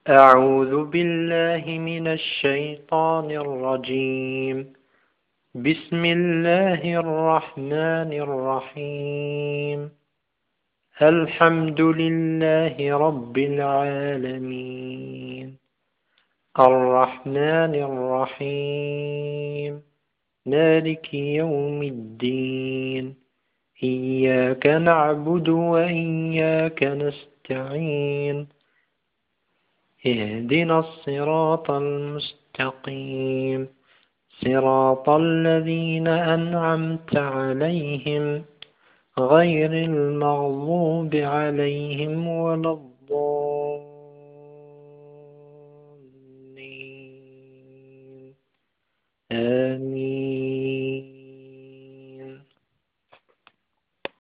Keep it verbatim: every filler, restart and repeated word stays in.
أعوذ بالله من الشيطان الرجيم. بسم الله الرحمن الرحيم. الحمد لله رب العالمين، الرحمن الرحيم، مالك يوم الدين. إياك نعبد وإياك نستعين. اهدنا الصراط المستقيم، صراط الذين أنعمت عليهم غير المغضوب عليهم ولا الضالين.